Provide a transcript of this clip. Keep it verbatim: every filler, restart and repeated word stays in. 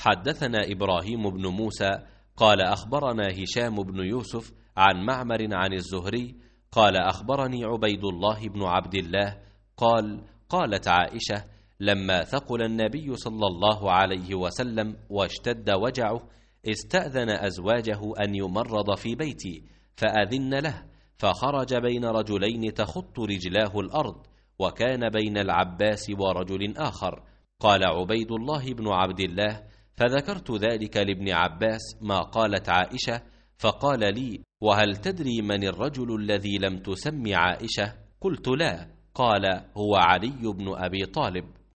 حدثنا إبراهيم بن موسى قال أخبرنا هشام بن يوسف عن معمر عن الزهري قال أخبرني عبيد الله بن عبد الله قال قالت عائشة لما ثقل النبي صلى الله عليه وسلم واشتد وجعه استأذن أزواجه أن يمرض في بيتي فأذن له، فخرج بين رجلين تخط رجلاه الأرض، وكان بين العباس ورجل آخر. قال عبيد الله بن عبد الله فذكرت ذلك لابن عباس ما قالت عائشة، فقال لي وهل تدري من الرجل الذي لم تسم عائشة؟ قلت لا. قال هو علي بن أبي طالب.